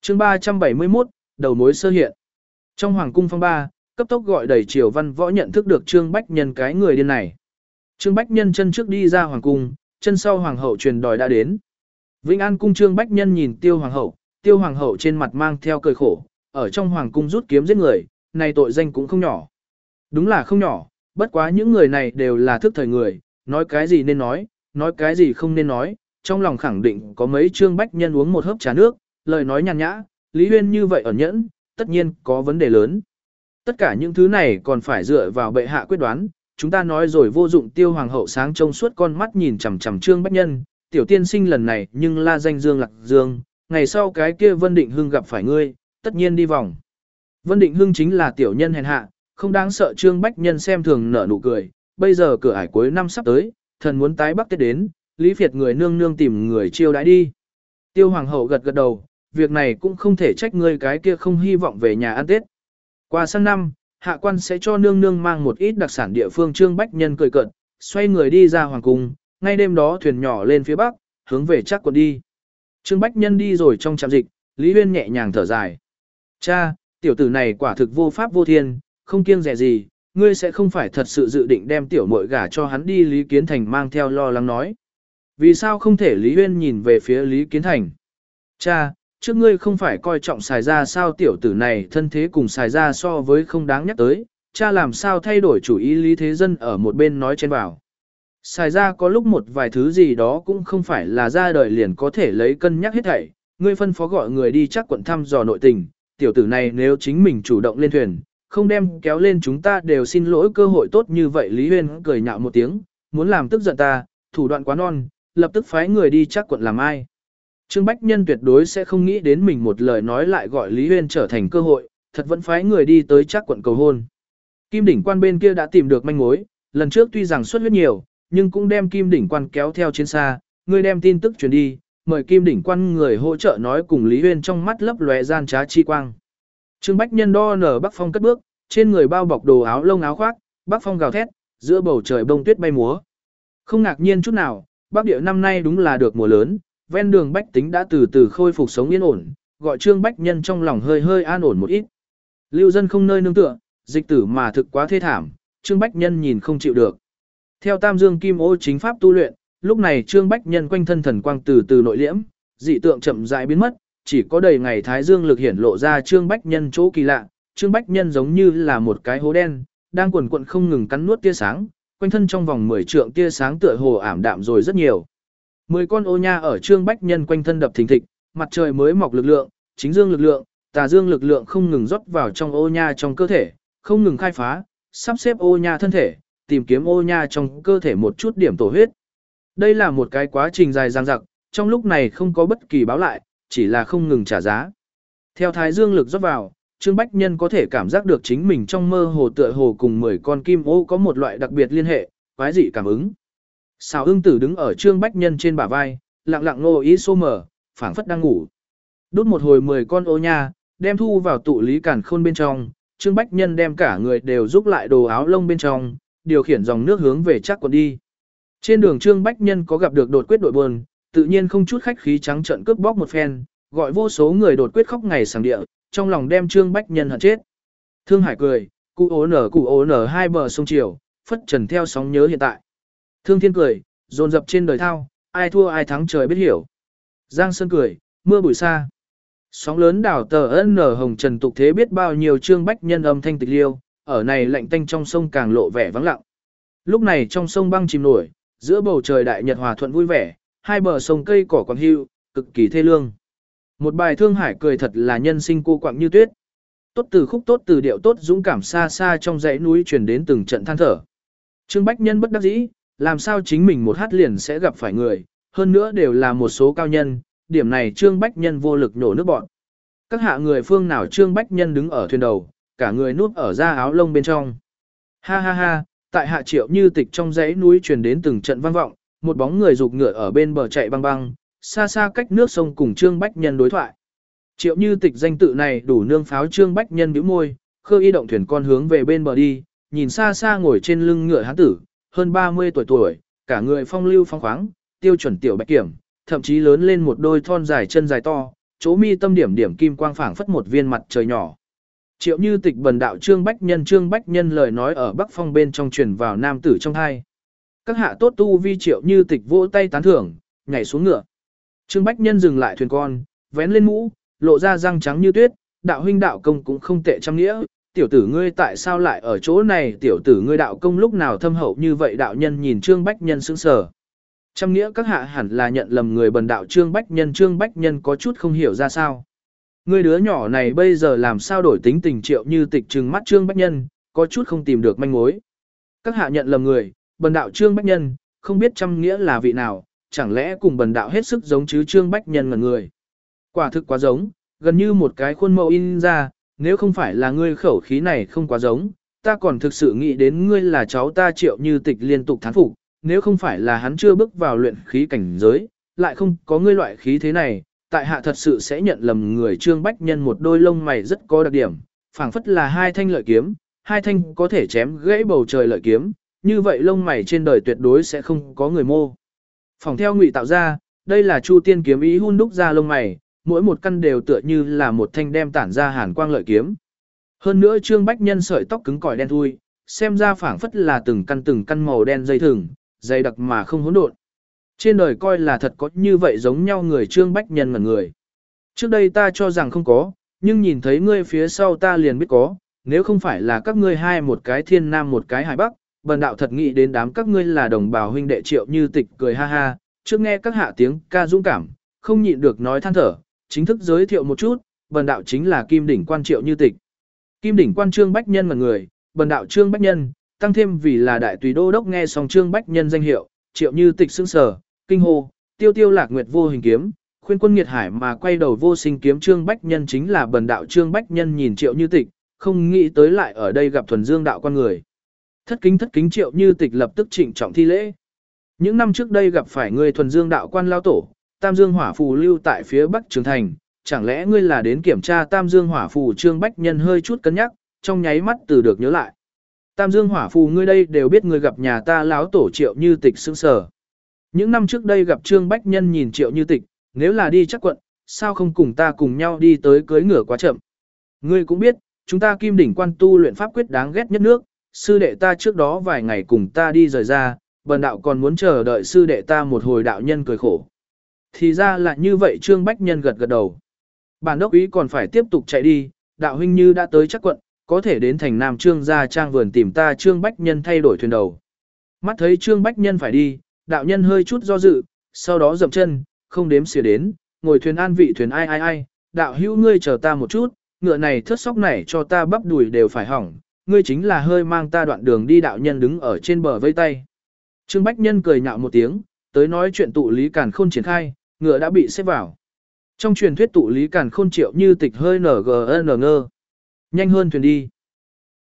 Chương 371, đầu mối sơ hiện. Trong hoàng cung phong ba, cấp tốc gọi đầy Triều Văn Võ nhận thức được Trương Bách Nhân cái người điên này. Trương Bách Nhân chân trước đi ra hoàng cung, chân sau hoàng hậu truyền đòi đã đến. Vĩnh An cung Trương Bách Nhân nhìn Tiêu hoàng hậu trên mặt mang theo cười khổ, ở trong hoàng cung rút kiếm giết người, này tội danh cũng không nhỏ. Đúng là không nhỏ, bất quá những người này đều là thức thời người, nói cái gì nên nói cái gì không nên nói, trong lòng khẳng định có mấy Trương Bách Nhân uống một hớp trà nước, lời nói nhàn nhã, Lý Huyên như vậy ẩn nhẫn, tất nhiên có vấn đề lớn. Tất cả những thứ này còn phải dựa vào bệ hạ quyết đoán, chúng ta nói rồi vô dụng. Tiêu hoàng hậu sáng trông suốt con mắt nhìn chằm chằm Trương Bách Nhân, tiểu tiên sinh lần này nhưng la danh Dương Lạc Dương, ngày sau cái kia Vân Định Hưng gặp phải ngươi, tất nhiên đi vòng. Vân Định Hưng chính là tiểu nhân hèn hạ, không đáng sợ. Trương Bách Nhân xem thường nở nụ cười, bây giờ cửa ải cuối năm sắp tới, thần muốn tái bắc Tết đến, Lý Việt người nương nương tìm người chiêu đãi đi. Tiêu hoàng hậu gật gật đầu, việc này cũng không thể trách ngươi cái kia không hy vọng về nhà ăn Tết. Qua sang năm, hạ quan sẽ cho nương nương mang một ít đặc sản địa phương. Trương Bách Nhân cười cợt, xoay người đi ra hoàng cung, ngay đêm đó thuyền nhỏ lên phía bắc, hướng về Trác Quận đi. Trương Bách Nhân đi rồi trong trạm dịch, Lý Huyên nhẹ nhàng thở dài. Cha, tiểu tử này quả thực vô pháp vô thiên, không kiêng dè gì, ngươi sẽ không phải thật sự dự định đem tiểu muội gả cho hắn đi. Lý Kiến Thành mang theo lo lắng nói. Vì sao không thể? Lý Huyên nhìn về phía Lý Kiến Thành. Cha, trước ngươi không phải coi trọng Sài Gia sao? Tiểu tử này thân thế cùng Sài Gia so với không đáng nhắc tới, cha làm sao thay đổi chủ ý? Lý Thế Dân ở một bên nói chen vào. Sài Gia có lúc một vài thứ gì đó cũng không phải là ra đời liền có thể lấy cân nhắc hết thảy. Ngươi phân phó gọi người đi Trác Quận thăm dò nội tình, tiểu tử này nếu chính mình chủ động lên thuyền, không đem kéo lên chúng ta đều xin lỗi cơ hội tốt như vậy. Lý Huyên cười nhạo một tiếng, muốn làm tức giận ta, thủ đoạn quá non, lập tức phái người đi Trác Quận làm ai. Trương Bách Nhân tuyệt đối sẽ không nghĩ đến mình một lời nói lại gọi Lý Huyên trở thành cơ hội, thật vẫn phái người đi tới Trác Quận cầu hôn. Kim Đỉnh Quan bên kia đã tìm được manh mối, lần trước tuy rằng xuất huyết nhiều, nhưng cũng đem Kim Đỉnh Quan kéo theo trên xa, người đem tin tức truyền đi, mời Kim Đỉnh Quan người hỗ trợ nói cùng. Lý Huyên trong mắt lấp lóe gian trá chi quang. Trương Bách Nhân đo nở Bắc Phong cất bước, trên người bao bọc đồ áo lông áo khoác, Bắc Phong gào thét, giữa bầu trời bông tuyết bay múa. Không ngạc nhiên chút nào, Bắc Địa năm nay đúng là được mùa lớn, ven đường bách tính đã từ từ khôi phục sống yên ổn, gọi Trương Bách Nhân trong lòng hơi hơi an ổn một ít. Lưu dân không nơi nương tựa, dịch tử mà thực quá thê thảm, Trương Bách Nhân nhìn không chịu được. Theo Tam Dương Kim Ô chính pháp tu luyện, lúc này Trương Bách Nhân quanh thân thần quang từ từ nội liễm, dị tượng chậm rãi biến mất, chỉ có đầy ngày thái dương lực hiển lộ ra Trương Bách Nhân chỗ kỳ lạ. Trương Bách Nhân giống như là một cái hố đen, đang quần quật không ngừng cắn nuốt tia sáng, quanh thân trong vòng 10 trượng tia sáng tựa hồ ảm đạm rồi rất nhiều. 10 con ô nha ở Trương Bách Nhân quanh thân đập thình thịch, mặt trời mới mọc lực lượng, chính dương lực lượng, tà dương lực lượng không ngừng rót vào trong ô nha trong cơ thể, không ngừng khai phá, sắp xếp ô nha thân thể, tìm kiếm ô nha trong cơ thể một chút điểm tổ huyết. Đây là một cái quá trình dài dằng dặc, trong lúc này không có bất kỳ báo lại, chỉ là không ngừng trả giá. Theo thái dương lực rót vào, Trương Bách Nhân có thể cảm giác được chính mình trong mơ hồ tựa hồ cùng 10 con kim ô có một loại đặc biệt liên hệ, quái dị cảm ứng. Sào ưng tử đứng ở Trương Bách Nhân trên bả vai, lặng lặng ngô ý xô mở, phảng phất đang ngủ. Đút một hồi 10 con ô nha, đem thu vào tụ lý càn khôn bên trong, Trương Bách Nhân đem cả người đều giúp lại đồ áo lông bên trong, điều khiển dòng nước hướng về Trác Quận đi. Trên đường Trương Bách Nhân có gặp được đột quyết đội buôn, tự nhiên không chút khách khí trắng trợn cướp bóc một phen, gọi vô số người đột quyết khóc ngày sảng địa, trong lòng đem Trương Bách Nhân hận chết. Thương Hải cười, cụ ố nở hai bờ sông Triều, phất trần theo sóng nhớ hiện tại. Thương Thiên cười, dồn dập trên đời thao, ai thua ai thắng trời biết hiểu. Giang Sơn cười, mưa bụi xa. Sóng lớn đảo tờ ân nở hồng trần tục thế biết bao nhiêu. Trương Bách Nhân âm thanh tịch liêu, ở này lạnh tanh trong sông càng lộ vẻ vắng lặng. Lúc này trong sông băng chìm nổi, giữa bầu trời đại nhật hòa thuận vui vẻ, hai bờ sông cây cỏ quang hưu, cực kỳ thê lương. Một bài Thương Hải cười thật là nhân sinh cô quạng như tuyết. Tốt từ khúc tốt từ điệu tốt dũng cảm xa xa trong dãy núi truyền đến từng trận than thở. Trương Bách Nhân bất đắc dĩ, làm sao chính mình một hát liền sẽ gặp phải người, hơn nữa đều là một số cao nhân, điểm này Trương Bách Nhân vô lực nổ nước bọn. Các hạ người phương nào? Trương Bách Nhân đứng ở thuyền đầu, cả người núp ở da áo lông bên trong. Ha ha ha, tại hạ Triệu Như Tịch. Trong dãy núi truyền đến từng trận vang vọng, một bóng người rục ngựa ở bên bờ chạy băng băng, xa xa cách nước sông cùng Trương Bách Nhân đối thoại. Triệu Như Tịch danh tự này đủ nương pháo. Trương Bách Nhân bĩu môi, khơ y động thuyền con hướng về bên bờ đi, nhìn xa xa ngồi trên lưng ngựa hán tử, hơn 30 tuổi, cả người phong lưu phong khoáng, tiêu chuẩn tiểu bạch kiểm, thậm chí lớn lên một đôi thon dài chân dài to, chỗ mi tâm điểm điểm kim quang phảng phất một viên mặt trời nhỏ. Triệu Như Tịch bần đạo Trương Bách Nhân lời nói ở Bắc Phong bên trong truyền vào nam tử trong hai. Các hạ tốt tu vi Triệu Như Tịch vỗ tay tán thưởng, nhảy xuống ngựa. Trương Bách Nhân dừng lại thuyền con, vén lên mũ, lộ ra răng trắng như tuyết, đạo huynh đạo công cũng không tệ trăm nghĩa, tiểu tử ngươi tại sao lại ở chỗ này, tiểu tử ngươi đạo công lúc nào thâm hậu như vậy, đạo nhân nhìn Trương Bách Nhân sững sờ. Trăm nghĩa các hạ hẳn là nhận lầm người, bần đạo Trương Bách Nhân có chút không hiểu ra sao. Ngươi đứa nhỏ này bây giờ làm sao đổi tính tình, Triệu Như Tịch trừng mắt Trương Bách Nhân, có chút không tìm được manh mối. Các hạ nhận lầm người, bần đạo Trương Bách Nhân, không biết trăm nghĩa là vị nào, chẳng lẽ cùng bần đạo hết sức giống chứ? Trương Bách Nhân ngẩn người. Quả thực quá giống, gần như một cái khuôn mẫu in ra, nếu không phải là ngươi khẩu khí này không quá giống, ta còn thực sự nghĩ đến ngươi là cháu ta. Triệu Như Tịch liên tục thán phục, nếu không phải là hắn chưa bước vào luyện khí cảnh giới, lại không có ngươi loại khí thế này, tại hạ thật sự sẽ nhận lầm người. Trương Bách Nhân một đôi lông mày rất có đặc điểm, phảng phất là hai thanh lợi kiếm, hai thanh có thể chém gãy bầu trời lợi kiếm, như vậy lông mày trên đời tuyệt đối sẽ không có người mô phỏng theo ngụy tạo ra, đây là Chu Tiên kiếm ý hun đúc ra lông mày, mỗi một căn đều tựa như là một thanh đem tản ra hàn quang lợi kiếm. Hơn nữa Trương Bách Nhân sợi tóc cứng cỏi đen thui, xem ra phảng phất là từng căn màu đen dây thừng, dày đặc mà không hỗn độn. Trên đời coi là thật có như vậy giống nhau người. Trương Bách Nhân ngẩn người. Trước đây ta cho rằng không có, nhưng nhìn thấy ngươi phía sau ta liền biết có, nếu không phải là các ngươi hai một cái thiên nam một cái hải bắc, bần đạo thật nghĩ đến đám các ngươi là đồng bào huynh đệ. Triệu Như Tịch cười ha ha, trước nghe các hạ tiếng ca dũng cảm, không nhịn được nói than thở, chính thức giới thiệu một chút, bần đạo chính là Kim Đỉnh Quan Triệu Như Tịch. Kim Đỉnh Quan Trương Bách Nhân ngẩn người, bần đạo Trương Bách Nhân, tăng thêm vì là đại tùy đô đốc. Nghe xong Trương Bách Nhân danh hiệu, Triệu Như Tịch sững sờ, kinh hô, tiêu tiêu lạc nguyệt vô hình kiếm, khuyên quân nghiệt hải mà quay đầu vô sinh kiếm. Trương Bách Nhân chính là bần đạo Trương Bách Nhân. Nhìn Triệu Như Tịch, không nghĩ tới lại ở đây gặp thuần dương đạo quan người. Thất kính. Triệu Như Tịch lập tức trịnh trọng thi lễ. Những năm trước đây gặp phải người thuần dương đạo quan lao tổ, Tam Dương Hỏa Phù lưu tại phía Bắc Trường Thành, chẳng lẽ ngươi là đến kiểm tra Tam Dương Hỏa Phù? Trương Bách Nhân hơi chút cân nhắc, trong nháy mắt từ được nhớ lại. Tam Dương Hỏa Phù ngươi đây đều biết, ngươi gặp nhà ta láo tổ. Triệu Như Tịch sững sờ. Những năm trước đây gặp Trương Bách Nhân nhìn Triệu Như Tịch, nếu là đi chắc quận, sao không cùng ta cùng nhau đi tới, cưới ngựa quá chậm. Ngươi cũng biết, chúng ta Kim Đỉnh Quan tu luyện pháp quyết đáng ghét nhất nước, sư đệ ta trước đó vài ngày cùng ta đi rời ra, bần đạo còn muốn chờ đợi sư đệ ta một hồi. Đạo nhân cười khổ. Thì ra là như vậy. Trương Bách Nhân gật đầu. Bản đốc ý còn phải tiếp tục chạy đi, đạo huynh như đã tới chắc quận, có thể đến thành Nam Trương gia trang vườn tìm ta. Trương Bách Nhân thay đổi thuyền đầu. Mắt thấy Trương Bách Nhân phải đi, đạo nhân hơi chút do dự, sau đó dậm chân, không đếm xỉa đến, ngồi thuyền an vị thuyền. Ai, đạo hữu ngươi chờ ta một chút, ngựa này thớt sóc này cho ta bắp đùi đều phải hỏng, ngươi chính là hơi mang ta đoạn đường đi. Đạo nhân đứng ở trên bờ vây tay. Trương Bách Nhân cười nhạo một tiếng, tới nói chuyện tụ lý càn khôn triển khai, ngựa đã bị xếp vào. Trong truyền thuyết tụ lý càn khôn Triệu Như Tịch hơi ngơ. Nhanh hơn thuyền đi.